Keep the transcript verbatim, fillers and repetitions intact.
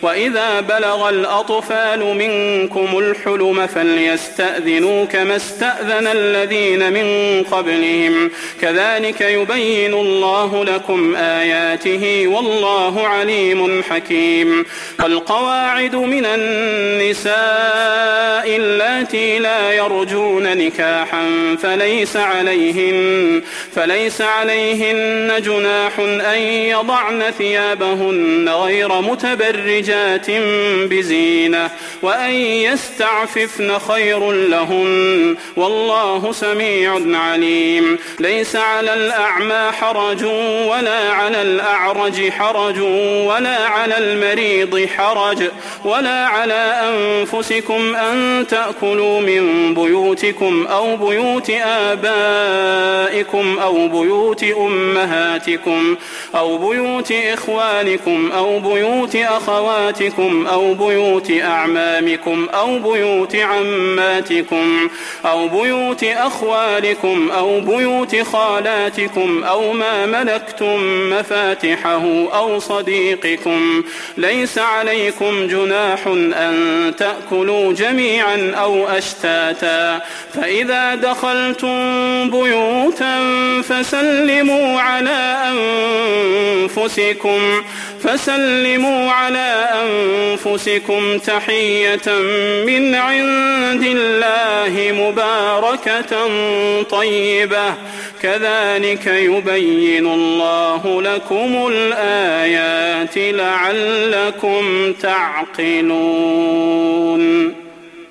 وإذا بلغ الأطفال منكم الحلم فليستأذنوا كما استأذن الذين من قبلهم كذلك يبين الله لكم آياته والله عليم حكيم. والقواعد من النساء اللاتي لا يرجون نكاحا فليس عليهن, فليس عليهن جناح أن يضعن ثيابهن غير متبرجات بزينة وأن يستعففن خير لهن والله سميع عليم. ليس على الأعمى حرج ولا على الأعرج حرج ولا على المريض حرج ولا على أنفسكم أن تأكلوا من بيوتكم أو بيوت آبائكم أو بيوت أمهاتكم أو بيوت إخوانكم أو بيوت أخواتكم أو بيوت أعمامكم أو بيوت عماتكم أو بيوت أخوالكم أو بيوت خالاتكم أو ما ملكتم مفاتحه أو صديقكم. ليس عليكم جناح أن تأكلوا جميعا أو أشتاتا فإذا دخلتم بيوتا فسلموا على أنفسكم فسلموا على أنفسكم تحية من عند الله مباركة طيبة كذلك يبين الله لكم الآيات لعلكم تعقلون.